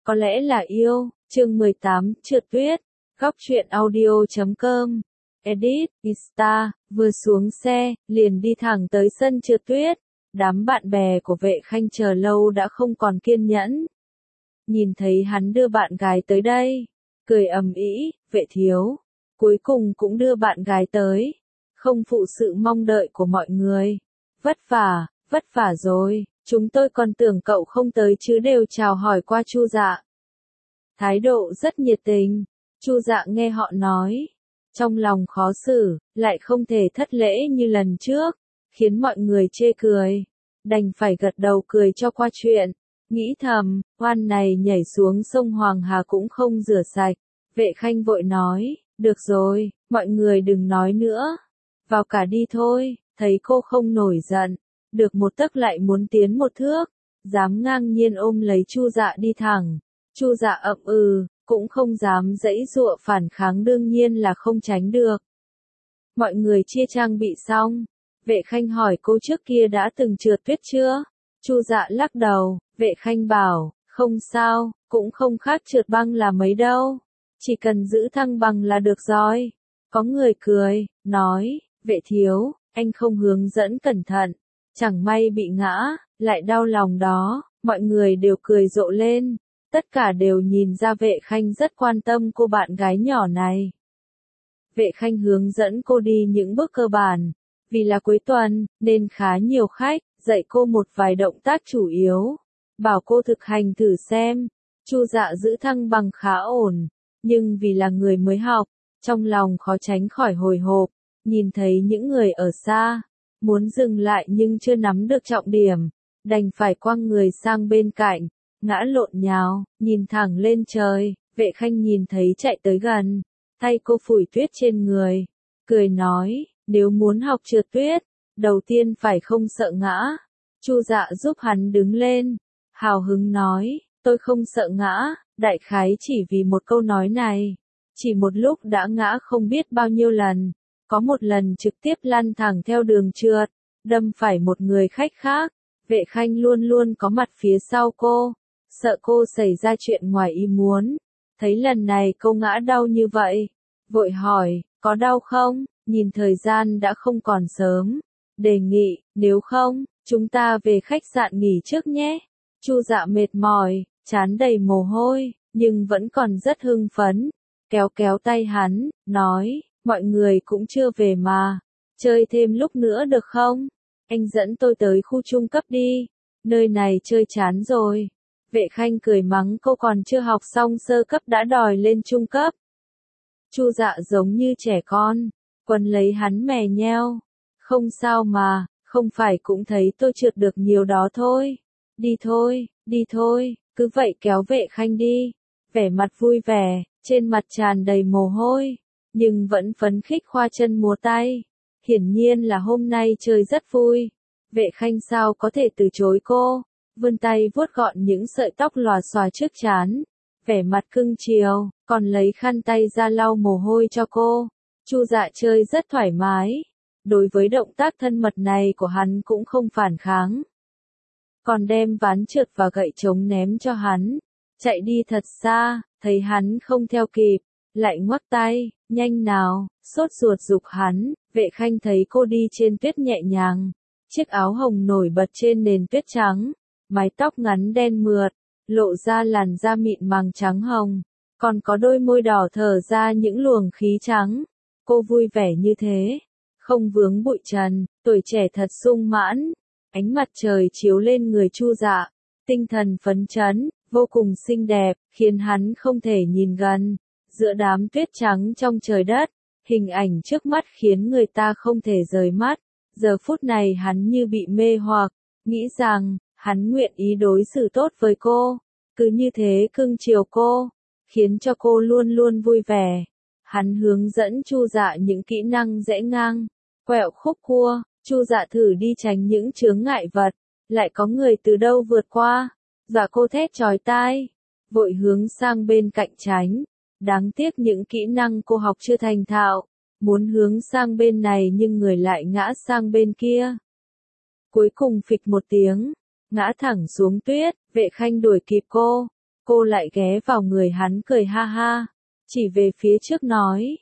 Có lẽ là yêu, chương 18, trượt tuyết, góc truyện audio.com, edit, Insta, vừa xuống xe, liền đi thẳng tới sân trượt tuyết, đám bạn bè của Vệ Khanh chờ lâu đã không còn kiên nhẫn. Nhìn thấy hắn đưa bạn gái tới đây, cười ầm ĩ, Vệ thiếu, cuối cùng cũng đưa bạn gái tới, không phụ sự mong đợi của mọi người. Vất vả rồi, chúng tôi còn tưởng cậu không tới chứ đều chào hỏi qua Chu Dạ. Thái độ rất nhiệt tình, Chu Dạ nghe họ nói, trong lòng khó xử, lại không thể thất lễ như lần trước, khiến mọi người chê cười, đành phải gật đầu cười cho qua chuyện, nghĩ thầm, oan này nhảy xuống sông Hoàng Hà cũng không rửa sạch. Vệ Khanh vội nói, được rồi, mọi người đừng nói nữa, vào cả đi thôi. Thấy cô không nổi giận, được một tấc lại muốn tiến một thước, dám ngang nhiên ôm lấy Chu Dạ đi thẳng. Chu Dạ ậm cũng không dám giãy giụa phản kháng, đương nhiên là không tránh được. Mọi người chia trang bị xong, Vệ Khanh hỏi cô trước kia đã từng trượt tuyết chưa? Chu Dạ lắc đầu, Vệ Khanh bảo, không sao, cũng không khác trượt băng là mấy đâu, chỉ cần giữ thăng bằng là được rồi. Có người cười, nói, Vệ thiếu, anh không hướng dẫn cẩn thận, chẳng may bị ngã, lại đau lòng đó. Mọi người đều cười rộ lên, tất cả đều nhìn ra Vệ Khanh rất quan tâm cô bạn gái nhỏ này. Vệ Khanh hướng dẫn cô đi những bước cơ bản, vì là cuối tuần, nên khá nhiều khách, dạy cô một vài động tác chủ yếu, bảo cô thực hành thử xem. Chu Dạ giữ thăng bằng khá ổn, nhưng vì là người mới học, trong lòng khó tránh khỏi hồi hộp. Nhìn thấy những người ở xa, muốn dừng lại nhưng chưa nắm được trọng điểm, đành phải quăng người sang bên cạnh, ngã lộn nhào, nhìn thẳng lên trời. Vệ Khanh nhìn thấy chạy tới gần, thay cô phủi tuyết trên người, cười nói, nếu muốn học trượt tuyết, đầu tiên phải không sợ ngã. Chu Dạ giúp hắn đứng lên, hào hứng nói, tôi không sợ ngã, đại khái chỉ vì một câu nói này, chỉ một lúc đã ngã không biết bao nhiêu lần. Có một lần trực tiếp lăn thẳng theo đường trượt, đâm phải một người khách khác. Vệ Khanh luôn luôn có mặt phía sau cô, sợ cô xảy ra chuyện ngoài ý muốn. Thấy lần này cô ngã đau như vậy, vội hỏi, có đau không? Nhìn thời gian đã không còn sớm, đề nghị, nếu không, chúng ta về khách sạn nghỉ trước nhé. Chu Dạ mệt mỏi, trán đầy mồ hôi, nhưng vẫn còn rất hưng phấn, kéo kéo tay hắn, nói, mọi người cũng chưa về mà, chơi thêm lúc nữa được không? Anh dẫn tôi tới khu trung cấp đi, nơi này chơi chán rồi. Vệ Khanh cười mắng cô còn chưa học xong sơ cấp đã đòi lên trung cấp. Chu Dạ giống như trẻ con, quấn lấy hắn mè nheo. Không sao mà, không phải cũng thấy tôi trượt được nhiều đó thôi. Đi thôi, cứ vậy kéo Vệ Khanh đi. Vẻ mặt vui vẻ, trên mặt tràn đầy mồ hôi, nhưng vẫn phấn khích khoa chân múa tay. Hiển nhiên là hôm nay chơi rất vui. Vệ Khanh sao có thể từ chối cô, vươn tay vuốt gọn những sợi tóc lòa xòa trước trán, vẻ mặt cưng chiều, còn lấy khăn tay ra lau mồ hôi cho cô. Chu Dạ chơi rất thoải mái, đối với động tác thân mật này của hắn cũng không phản kháng, còn đem ván trượt và gậy trống ném cho hắn, chạy đi thật xa. Thấy hắn không theo kịp, lại ngoắc tay, nhanh nào, sốt ruột giục hắn. Vệ Khanh thấy cô đi trên tuyết nhẹ nhàng, chiếc áo hồng nổi bật trên nền tuyết trắng, mái tóc ngắn đen mượt, lộ ra làn da mịn màng trắng hồng, còn có đôi môi đỏ thở ra những luồng khí trắng. Cô vui vẻ như thế, không vướng bụi trần, tuổi trẻ thật sung mãn. Ánh mặt trời chiếu lên người Chu Dạ, tinh thần phấn chấn, vô cùng xinh đẹp, khiến hắn không thể nhìn gần. Giữa đám tuyết trắng trong trời đất, hình ảnh trước mắt khiến người ta không thể rời mắt. Giờ phút này hắn như bị mê hoặc, nghĩ rằng, hắn nguyện ý đối xử tốt với cô, cứ như thế cưng chiều cô, khiến cho cô luôn luôn vui vẻ. Hắn hướng dẫn Chu Dạ những kỹ năng rẽ ngang, quẹo khúc cua. Chu Dạ thử đi tránh những chướng ngại vật, lại có người từ đâu vượt qua, dọa cô thét chói tai, vội hướng sang bên cạnh tránh. Đáng tiếc những kỹ năng cô học chưa thành thạo, muốn hướng sang bên này nhưng người lại ngã sang bên kia. Cuối cùng phịch một tiếng, ngã thẳng xuống tuyết. Vệ Khanh đuổi kịp cô, Cô lại ghé vào người hắn cười ha ha, chỉ về phía trước nói,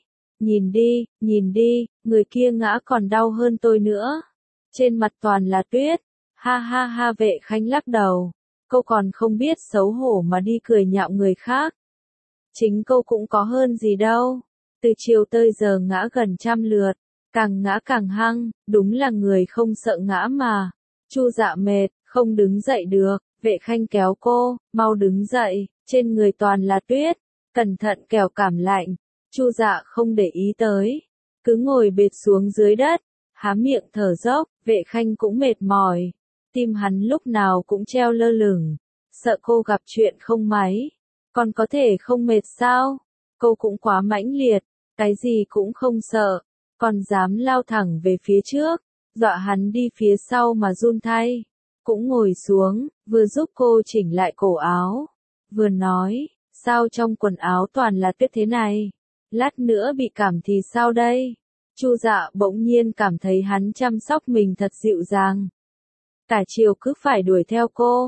nhìn đi, người kia ngã còn đau hơn tôi nữa. Trên mặt toàn là tuyết, ha ha ha. Vệ Khanh lắc đầu, cô còn không biết xấu hổ mà đi cười nhạo người khác. Chính cô cũng có hơn gì đâu, từ chiều tới giờ ngã gần 100 lượt, càng ngã càng hăng, đúng là người không sợ ngã mà. Chu Dạ mệt, không đứng dậy được, Vệ Khanh kéo cô, mau đứng dậy, trên người toàn là tuyết, cẩn thận kẻo cảm lạnh. Chu Dạ không để ý tới, cứ ngồi bệt xuống dưới đất, há miệng thở dốc. Vệ Khanh cũng mệt mỏi, tim hắn lúc nào cũng treo lơ lửng, sợ cô gặp chuyện không may. Còn có thể không mệt sao? Cô cũng quá mãnh liệt, cái gì cũng không sợ, còn dám lao thẳng về phía trước, dọa hắn đi phía sau mà run thay. Cũng ngồi xuống, vừa giúp cô chỉnh lại cổ áo, vừa nói, sao trong quần áo toàn là tuyết thế này? Lát nữa bị cảm thì sao đây? Chu Dạ bỗng nhiên cảm thấy hắn chăm sóc mình thật dịu dàng. Cả chiều cứ phải đuổi theo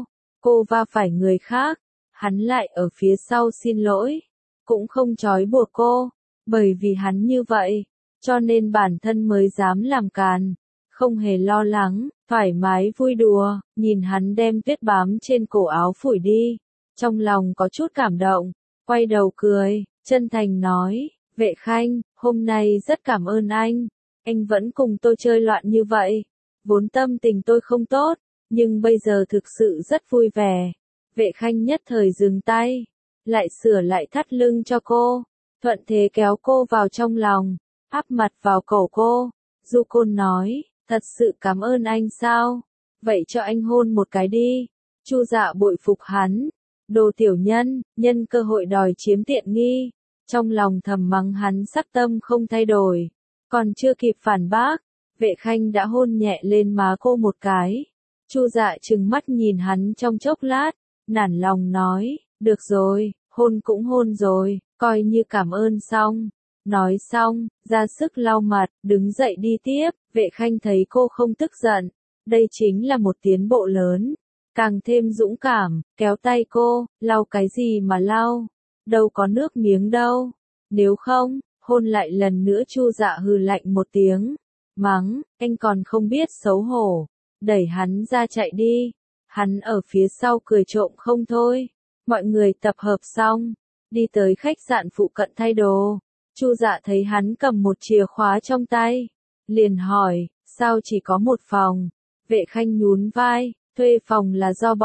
cô va phải người khác, hắn lại ở phía sau xin lỗi, cũng không trói buộc cô, bởi vì hắn như vậy, cho nên bản thân mới dám làm càn, không hề lo lắng, thoải mái vui đùa. Nhìn hắn đem tuyết bám trên cổ áo phủi đi, trong lòng có chút cảm động, quay đầu cười, chân thành nói, Vệ Khanh, hôm nay rất cảm ơn anh vẫn cùng tôi chơi loạn như vậy, vốn tâm tình tôi không tốt, nhưng bây giờ thực sự rất vui vẻ. Vệ Khanh nhất thời dừng tay, lại sửa lại thắt lưng cho cô, thuận thế kéo cô vào trong lòng, áp mặt vào cổ cô. Du Côn nói, thật sự cảm ơn anh sao? Vậy cho anh hôn một cái đi. Chu Dạ bội phục hắn, đồ tiểu nhân, nhân cơ hội đòi chiếm tiện nghi. Trong lòng thầm mắng hắn sắc tâm không thay đổi, còn chưa kịp phản bác, Vệ Khanh đã hôn nhẹ lên má cô một cái. Chu Dạ trừng mắt nhìn hắn trong chốc lát, nản lòng nói, được rồi, hôn cũng hôn rồi, coi như cảm ơn xong. Nói xong, ra sức lau mặt, đứng dậy đi tiếp. Vệ Khanh thấy cô không tức giận, đây chính là một tiến bộ lớn, càng thêm dũng cảm, kéo tay cô, lau cái gì mà lau, đâu có nước miếng đâu, nếu không, hôn lại lần nữa. Chu Dạ hừ lạnh một tiếng, mắng, anh còn không biết xấu hổ, đẩy hắn ra chạy đi. Hắn ở phía sau cười trộm không thôi. Mọi người tập hợp xong, đi tới khách sạn phụ cận thay đồ. Chu Dạ thấy hắn cầm một chìa khóa trong tay, liền hỏi, sao chỉ có một phòng? Vệ Khanh nhún vai, thuê phòng là do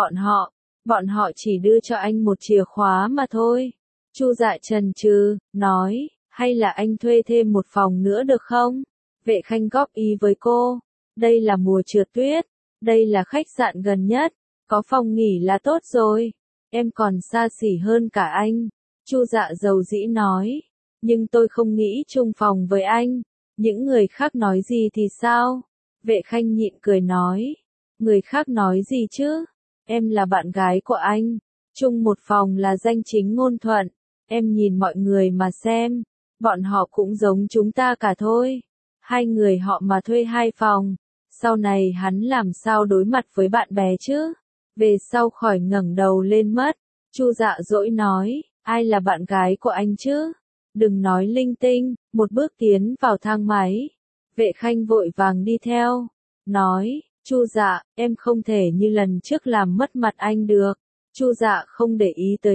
bọn họ chỉ đưa cho anh một chìa khóa mà thôi. Chu Dạ chần chừ, nói, hay là anh thuê thêm một phòng nữa được không? Vệ Khanh góp ý với cô, đây là mùa trượt tuyết, đây là khách sạn gần nhất, có phòng nghỉ là tốt rồi, em còn xa xỉ hơn cả anh. Chu Dạ dầu dĩ nói, nhưng tôi không nghĩ chung phòng với anh, những người khác nói gì thì sao? Vệ Khanh nhịn cười nói, người khác nói gì chứ? Em là bạn gái của anh, chung một phòng là danh chính ngôn thuận, em nhìn mọi người mà xem, bọn họ cũng giống chúng ta cả thôi. Hai người họ mà thuê hai phòng, sau này hắn làm sao đối mặt với bạn bè chứ? Về sau khỏi ngẩng đầu lên mất. Chu Dạ dỗi nói, ai là bạn gái của anh chứ? Đừng nói linh tinh. Một bước tiến vào thang máy, Vệ Khanh vội vàng đi theo, nói, Chu Dạ, em không thể như lần trước làm mất mặt anh được. Chu Dạ không để ý tới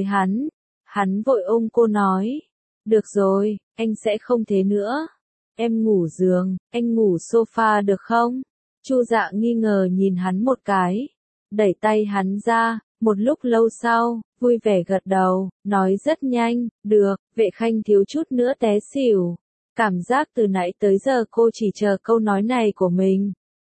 hắn vội ôm cô nói, được rồi, anh sẽ không thế nữa. Em ngủ giường, anh ngủ sofa được không? Chu Dạ nghi ngờ nhìn hắn một cái, đẩy tay hắn ra, một lúc lâu sau, vui vẻ gật đầu, nói rất nhanh, được. Vệ Khanh thiếu chút nữa té xỉu, cảm giác từ nãy tới giờ cô chỉ chờ câu nói này của mình.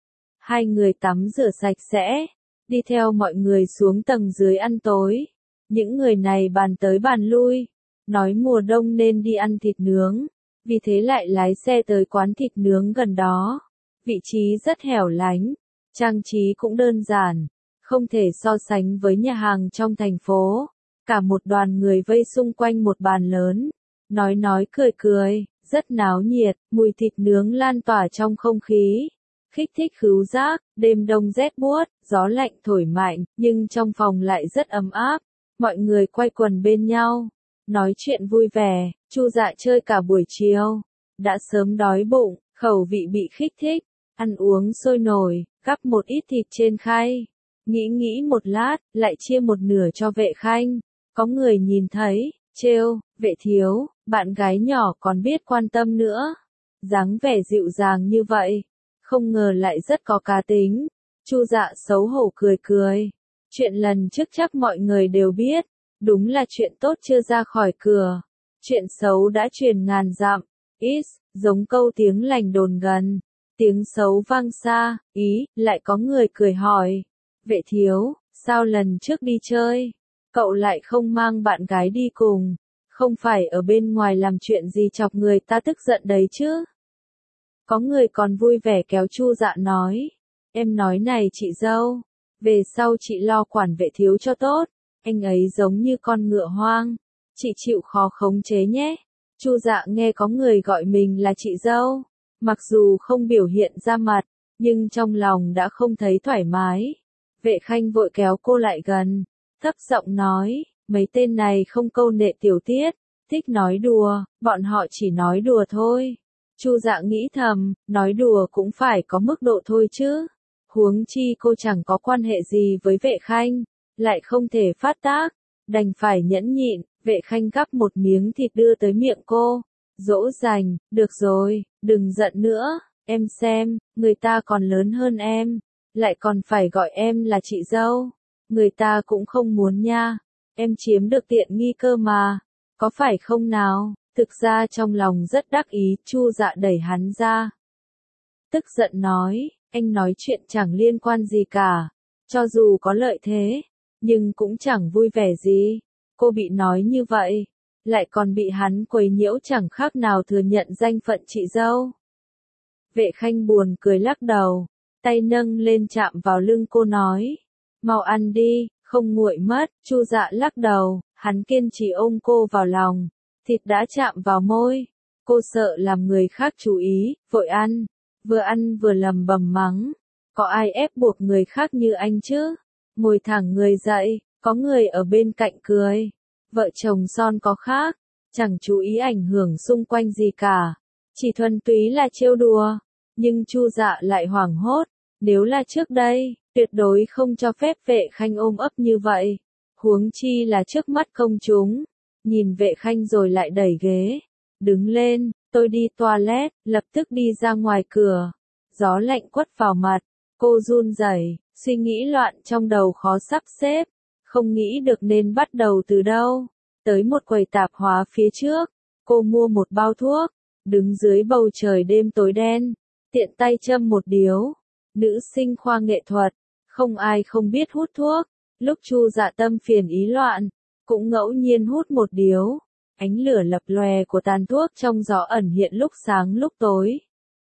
Hai người tắm rửa sạch sẽ, đi theo mọi người xuống tầng dưới ăn tối. Những người này bàn tới bàn lui, nói mùa đông nên đi ăn thịt nướng, vì thế lại lái xe tới quán thịt nướng gần đó. Vị trí rất hẻo lánh, trang trí cũng đơn giản, không thể so sánh với nhà hàng trong thành phố. Cả một đoàn người vây xung quanh một bàn lớn, nói cười, rất náo nhiệt, mùi thịt nướng lan tỏa trong không khí, kích thích khứu giác. Đêm đông rét buốt, gió lạnh thổi mạnh, nhưng trong phòng lại rất ấm áp. mọi người quay quần bên nhau, nói chuyện vui vẻ, Chu Dạ chơi cả buổi chiều, đã sớm đói bụng, khẩu vị bị kích thích, ăn uống sôi nổi, gắp một ít thịt trên khay, nghĩ một lát, lại chia một nửa cho Vệ Khanh. Có người nhìn thấy, trêu, Vệ thiếu, bạn gái nhỏ còn biết quan tâm nữa, dáng vẻ dịu dàng như vậy, không ngờ lại rất có cá tính. Chu Dạ xấu hổ cười cười, chuyện lần trước chắc mọi người đều biết, đúng là chuyện tốt chưa ra khỏi cửa, chuyện xấu đã truyền ngàn dặm. Ít, giống câu tiếng lành đồn gần, tiếng xấu vang xa, lại có người cười hỏi, Vệ thiếu, sao lần trước đi chơi, cậu lại không mang bạn gái đi cùng, không phải ở bên ngoài làm chuyện gì chọc người ta tức giận đấy chứ? Có người còn vui vẻ kéo Chu Dạ nói, em nói này chị dâu, về sau chị lo quản Vệ thiếu cho tốt, anh ấy giống như con ngựa hoang, chị chịu khó khống chế nhé. Chu Dạ nghe có người gọi mình là chị dâu, mặc dù không biểu hiện ra mặt, nhưng trong lòng đã không thấy thoải mái. Vệ Khanh vội kéo cô lại gần, thấp giọng nói, mấy tên này không câu nệ tiểu tiết, thích nói đùa, bọn họ chỉ nói đùa thôi. Chu Dạ nghĩ thầm, nói đùa cũng phải có mức độ thôi chứ. Huống chi cô chẳng có quan hệ gì với Vệ Khanh, lại không thể phát tác, đành phải nhẫn nhịn. Vệ Khanh gắp một miếng thịt đưa tới miệng cô, dỗ dành, được rồi, đừng giận nữa, em xem, người ta còn lớn hơn em, lại còn phải gọi em là chị dâu, người ta cũng không muốn nha, em chiếm được tiện nghi cơ mà, có phải không nào? Thực ra trong lòng rất đắc ý, Chu Dạ đẩy hắn ra. Tức giận nói, anh nói chuyện chẳng liên quan gì cả, cho dù có lợi thế, nhưng cũng chẳng vui vẻ gì. Cô bị nói như vậy, lại còn bị hắn quấy nhiễu chẳng khác nào thừa nhận danh phận chị dâu. Vệ Khanh buồn cười lắc đầu, tay nâng lên chạm vào lưng cô nói, mau ăn đi, không nguội mất. Chu Dạ lắc đầu, hắn kiên trì ôm cô vào lòng, thịt đã chạm vào môi, cô sợ làm người khác chú ý, vội ăn vừa lầm bầm mắng, có ai ép buộc người khác như anh chứ? Ngồi thẳng người dậy. Có người ở bên cạnh cười, vợ chồng son có khác, chẳng chú ý ảnh hưởng xung quanh gì cả, chỉ thuần túy là trêu đùa, nhưng Chu Dạ lại hoảng hốt, nếu là trước đây, tuyệt đối không cho phép Vệ Khanh ôm ấp như vậy, huống chi là trước mắt công chúng. Nhìn Vệ Khanh rồi lại đẩy ghế, đứng lên, tôi đi toilet, lập tức đi ra ngoài cửa, gió lạnh quất vào mặt, cô run rẩy, suy nghĩ loạn trong đầu khó sắp xếp. Không nghĩ được nên bắt đầu từ đâu. Tới một quầy tạp hóa phía trước, cô mua một bao thuốc, đứng dưới bầu trời đêm tối đen, tiện tay châm một điếu. Nữ sinh khoa nghệ thuật, không ai không biết hút thuốc. Lúc Chu Dạ tâm phiền ý loạn, cũng ngẫu nhiên hút một điếu. Ánh lửa lập lòe của tàn thuốc trong gió ẩn hiện lúc sáng lúc tối.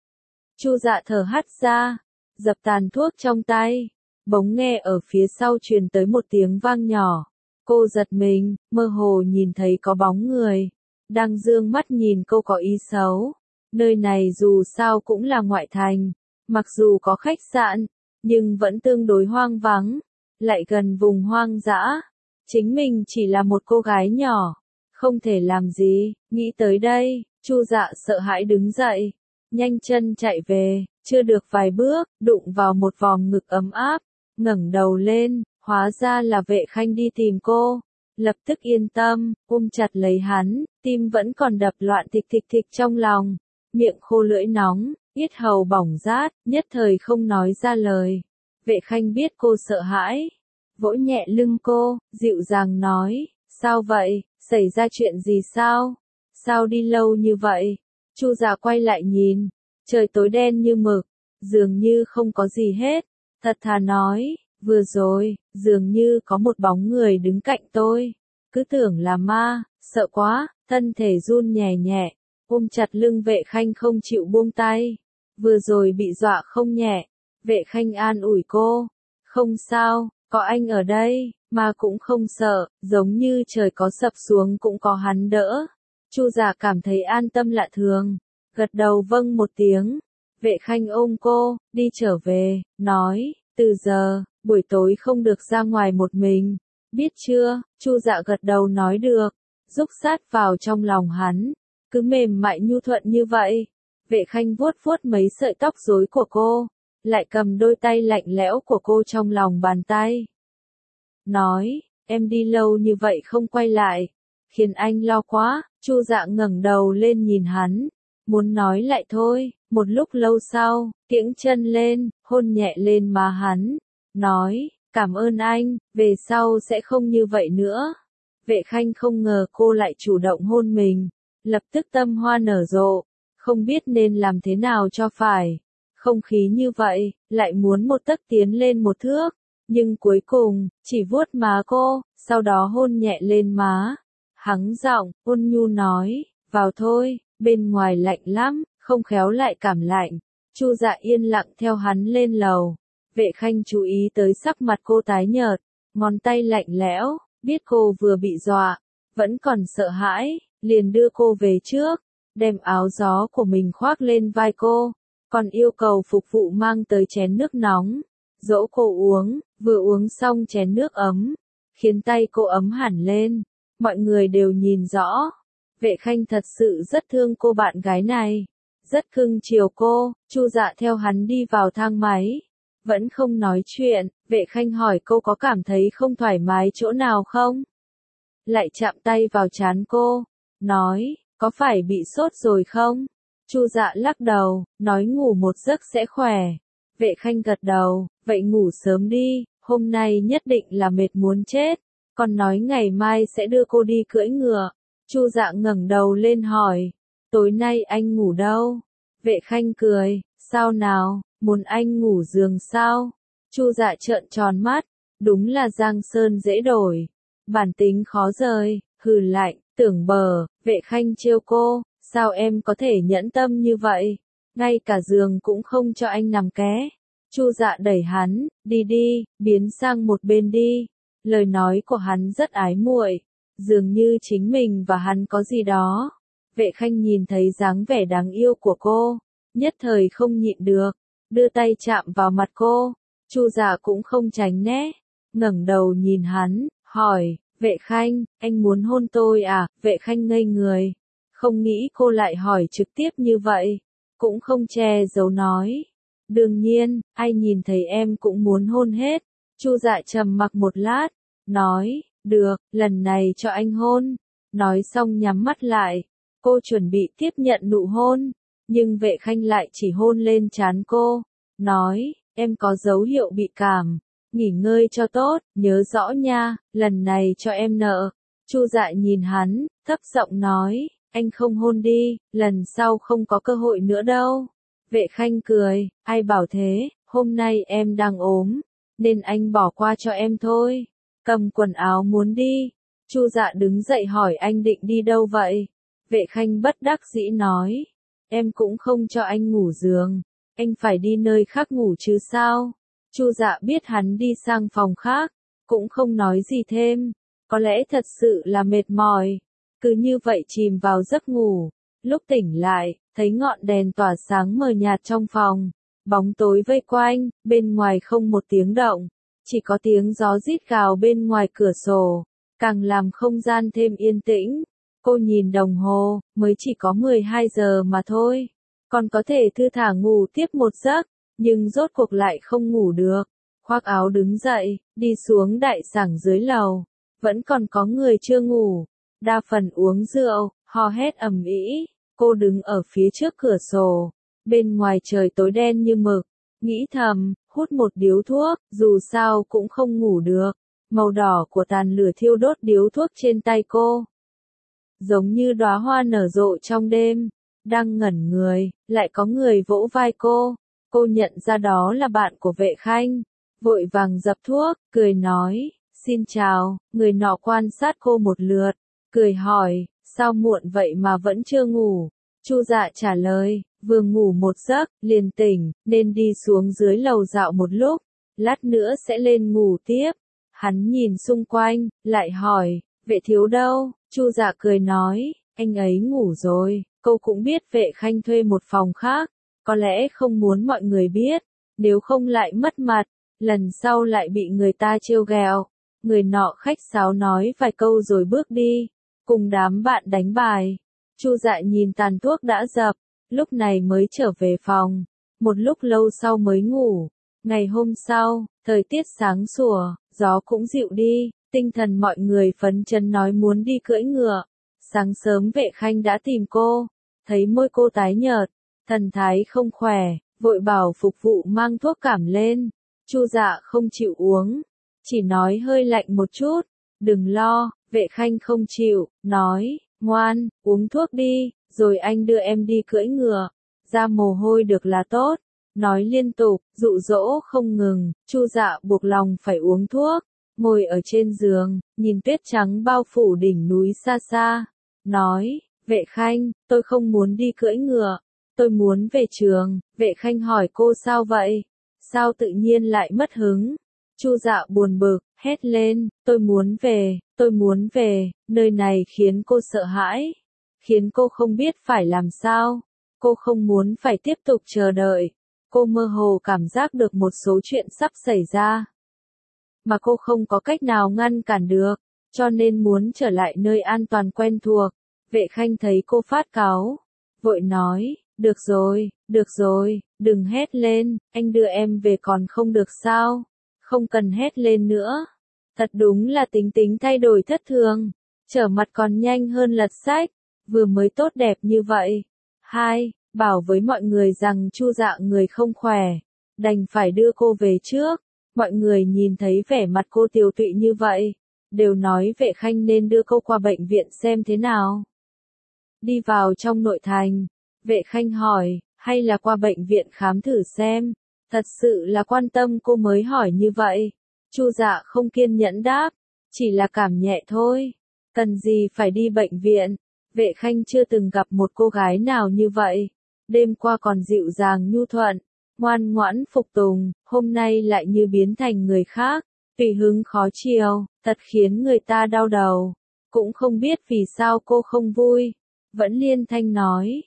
Chu Dạ thở hắt ra, dập tàn thuốc trong tay. Bỗng nghe ở phía sau truyền tới một tiếng vang nhỏ. Cô giật mình, mơ hồ nhìn thấy có bóng người, đang dương mắt nhìn cô có ý xấu. Nơi này dù sao cũng là ngoại thành, mặc dù có khách sạn, nhưng vẫn tương đối hoang vắng, lại gần vùng hoang dã. Chính mình chỉ là một cô gái nhỏ, không thể làm gì. Nghĩ tới đây, Chu Dạ sợ hãi đứng dậy, nhanh chân chạy về, chưa được vài bước, đụng vào một vòng ngực ấm áp. Ngẩng đầu lên, hóa ra là Vệ Khanh đi tìm cô, lập tức yên tâm, ôm chặt lấy hắn, tim vẫn còn đập loạn thịch thịch thịch trong lòng, miệng khô lưỡi nóng, yết hầu bỏng rát, nhất thời không nói ra lời. Vệ Khanh biết cô sợ hãi, vỗ nhẹ lưng cô, dịu dàng nói, sao vậy, xảy ra chuyện gì sao? Sao đi lâu như vậy? Chu Dạ quay lại nhìn, trời tối đen như mực, dường như không có gì hết. Thật thà nói, vừa rồi, dường như có một bóng người đứng cạnh tôi, cứ tưởng là ma, sợ quá, thân thể run nhẹ nhẹ, ôm chặt lưng Vệ Khanh không chịu buông tay, vừa rồi bị dọa không nhẹ. Vệ Khanh an ủi cô, không sao, có anh ở đây, mà cũng không sợ, giống như trời có sập xuống cũng có hắn đỡ. Chu Dạ cảm thấy an tâm lạ thường, gật đầu vâng một tiếng. Vệ Khanh ôm cô, đi trở về, nói, từ giờ, buổi tối không được ra ngoài một mình, Biết chưa, Chu Dạ gật đầu nói được, rúc sát vào trong lòng hắn, cứ mềm mại nhu thuận như vậy. Vệ Khanh vuốt vuốt mấy sợi tóc rối của cô, lại cầm đôi tay lạnh lẽo của cô trong lòng bàn tay. Nói, em đi lâu như vậy không quay lại, khiến anh lo quá. Chu Dạ ngẩng đầu lên nhìn hắn, muốn nói lại thôi. Một lúc lâu sau, kiễng chân lên, hôn nhẹ lên má hắn, nói, cảm ơn anh, về sau sẽ không như vậy nữa. Vệ Khanh không ngờ cô lại chủ động hôn mình, lập tức tâm hoa nở rộ, không biết nên làm thế nào cho phải. Không khí như vậy, lại muốn một tấc tiến lên một thước, nhưng cuối cùng, chỉ vuốt má cô, sau đó hôn nhẹ lên má. Hắng giọng, ôn nhu nói, vào thôi, bên ngoài lạnh lắm, không khéo lại cảm lạnh. Chu Dạ yên lặng theo hắn lên lầu. Vệ Khanh chú ý tới sắc mặt cô tái nhợt, ngón tay lạnh lẽo, biết cô vừa bị dọa, vẫn còn sợ hãi, liền đưa cô về trước, đem áo gió của mình khoác lên vai cô, còn yêu cầu phục vụ mang tới chén nước nóng, dỗ cô uống, vừa uống xong chén nước ấm, khiến tay cô ấm hẳn lên, mọi người đều nhìn rõ. Vệ Khanh thật sự rất thương cô bạn gái này, rất cưng chiều cô. Chu Dạ theo hắn đi vào thang máy, vẫn không nói chuyện. Vệ Khanh hỏi cô có cảm thấy không thoải mái chỗ nào không? Lại chạm tay vào trán cô, nói, có phải bị sốt rồi không? Chu Dạ lắc đầu, nói ngủ một giấc sẽ khỏe. Vệ Khanh gật đầu, vậy ngủ sớm đi, hôm nay nhất định là mệt muốn chết, còn nói ngày mai sẽ đưa cô đi cưỡi ngựa. Chu Dạ ngẩng đầu lên hỏi, tối nay anh ngủ đâu? Vệ Khanh cười, sao nào, muốn anh ngủ giường sao? Chu Dạ trợn tròn mắt, đúng là Giang Sơn dễ đổi, bản tính khó rời. Hừ lạnh, tưởng bờ. Vệ Khanh trêu cô, sao em có thể nhẫn tâm như vậy? Ngay cả giường cũng không cho anh nằm ké. Chu Dạ đẩy hắn, đi đi, biến sang một bên đi. Lời nói của hắn rất ái muội, dường như chính mình và hắn có gì đó. Vệ Khanh nhìn thấy dáng vẻ đáng yêu của cô, nhất thời không nhịn được, đưa tay chạm vào mặt cô. Chu Dạ cũng không tránh né, ngẩng đầu nhìn hắn, hỏi, Vệ Khanh, anh muốn hôn tôi à? Vệ Khanh ngây người, không nghĩ cô lại hỏi trực tiếp như vậy, cũng không che giấu nói. Đương nhiên, ai nhìn thấy em cũng muốn hôn hết. Chu Dạ trầm mặc một lát, nói, được, lần này cho anh hôn. Nói xong nhắm mắt lại, cô chuẩn bị tiếp nhận nụ hôn, nhưng Vệ Khanh lại chỉ hôn lên trán cô, nói, em có dấu hiệu bị cảm, nghỉ ngơi cho tốt, nhớ rõ nha, lần này cho em nợ. Chu Dạ nhìn hắn, thấp giọng nói, anh không hôn đi, lần sau không có cơ hội nữa đâu. Vệ Khanh cười, ai bảo thế, hôm nay em đang ốm, nên anh bỏ qua cho em thôi. Cầm quần áo muốn đi. Chu Dạ đứng dậy hỏi anh định đi đâu vậy? Vệ Khanh bất đắc dĩ nói, em cũng không cho anh ngủ giường, anh phải đi nơi khác ngủ chứ sao? Chu Dạ biết hắn đi sang phòng khác, cũng không nói gì thêm, có lẽ thật sự là mệt mỏi. Cứ như vậy chìm vào giấc ngủ, lúc tỉnh lại, thấy ngọn đèn tỏa sáng mờ nhạt trong phòng, bóng tối vây quanh, bên ngoài không một tiếng động, chỉ có tiếng gió rít gào bên ngoài cửa sổ, càng làm không gian thêm yên tĩnh. Cô nhìn đồng hồ, mới chỉ có 12 giờ mà thôi, còn có thể thư thả ngủ tiếp một giấc, nhưng rốt cuộc lại không ngủ được. Khoác áo đứng dậy, đi xuống đại sảnh dưới lầu, vẫn còn có người chưa ngủ, đa phần uống rượu, hò hét ầm ĩ. Cô đứng ở phía trước cửa sổ, bên ngoài trời tối đen như mực, nghĩ thầm, hút một điếu thuốc, dù sao cũng không ngủ được. Màu đỏ của tàn lửa thiêu đốt điếu thuốc trên tay cô, giống như đóa hoa nở rộ trong đêm. Đang ngẩn người, lại có người vỗ vai cô. Cô nhận ra đó là bạn của Vệ Khanh, vội vàng dập thuốc, cười nói, xin chào. Người nọ quan sát cô một lượt, cười hỏi, sao muộn vậy mà vẫn chưa ngủ? Chu Dạ trả lời, vừa ngủ một giấc, liền tỉnh, nên đi xuống dưới lầu dạo một lúc, lát nữa sẽ lên ngủ tiếp. Hắn nhìn xung quanh, lại hỏi, Vệ thiếu đâu? Chu Dạ cười nói, anh ấy ngủ rồi. Cô cũng biết Vệ Khanh thuê một phòng khác, có lẽ không muốn mọi người biết, nếu không lại mất mặt, lần sau lại bị người ta trêu ghẹo. Người nọ khách sáo nói vài câu rồi bước đi, cùng đám bạn đánh bài. Chu Dạ nhìn tàn thuốc đã dập, lúc này mới trở về phòng, một lúc lâu sau mới ngủ. Ngày hôm sau, thời tiết sáng sủa, gió cũng dịu đi, tinh thần mọi người phấn chấn nói muốn đi cưỡi ngựa. Sáng sớm Vệ Khanh đã tìm cô, thấy môi cô tái nhợt, thần thái không khỏe, vội bảo phục vụ mang thuốc cảm lên. Chu Dạ không chịu uống, chỉ nói hơi lạnh một chút. Đừng lo, Vệ Khanh không chịu, nói, ngoan, uống thuốc đi, rồi anh đưa em đi cưỡi ngựa, ra mồ hôi được là tốt. Nói liên tục, dụ dỗ không ngừng, Chu Dạ buộc lòng phải uống thuốc, ngồi ở trên giường, nhìn tuyết trắng bao phủ đỉnh núi xa xa, nói, Vệ Khanh, tôi không muốn đi cưỡi ngựa, tôi muốn về trường. Vệ Khanh hỏi cô sao vậy? Sao tự nhiên lại mất hứng? Chu Dạ buồn bực, hét lên, tôi muốn về, nơi này khiến cô sợ hãi, khiến cô không biết phải làm sao, cô không muốn phải tiếp tục chờ đợi, cô mơ hồ cảm giác được một số chuyện sắp xảy ra, mà cô không có cách nào ngăn cản được, cho nên muốn trở lại nơi an toàn quen thuộc. Vệ Khanh thấy cô phát cáu, vội nói, được rồi, đừng hét lên, anh đưa em về còn không được sao, không cần hét lên nữa. Thật đúng là tính tính thay đổi thất thường, trở mặt còn nhanh hơn lật sách, vừa mới tốt đẹp như vậy. Bảo với mọi người rằng Chu Dạ người không khỏe, đành phải đưa cô về trước. Mọi người nhìn thấy vẻ mặt cô tiều tụy như vậy, đều nói Vệ Khanh nên đưa cô qua bệnh viện xem thế nào. Đi vào trong nội thành, Vệ Khanh hỏi, hay là qua bệnh viện khám thử xem, thật sự là quan tâm cô mới hỏi như vậy. Chu Dạ không kiên nhẫn đáp, chỉ là cảm nhẹ thôi, cần gì phải đi bệnh viện. Vệ Khanh chưa từng gặp một cô gái nào như vậy, đêm qua còn dịu dàng nhu thuận, ngoan ngoãn phục tùng, hôm nay lại như biến thành người khác, tùy hứng khó chiều, thật khiến người ta đau đầu. Cũng không biết vì sao cô không vui, vẫn liên thanh nói,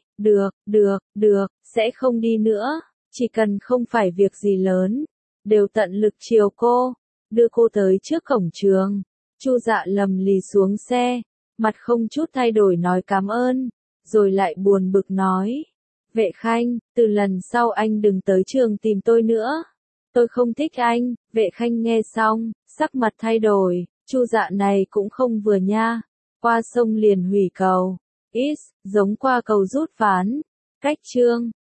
được, sẽ không đi nữa, chỉ cần không phải việc gì lớn, đều tận lực chiều cô, đưa cô tới trước cổng trường. Chu Dạ lầm lì xuống xe, mặt không chút thay đổi nói cảm ơn, rồi lại buồn bực nói, Vệ Khanh, từ lần sau anh đừng tới trường tìm tôi nữa, tôi không thích anh. Vệ Khanh nghe xong, sắc mặt thay đổi, Chu Dạ này cũng không vừa nha, qua sông liền hủy cầu, giống qua cầu rút ván, cách chương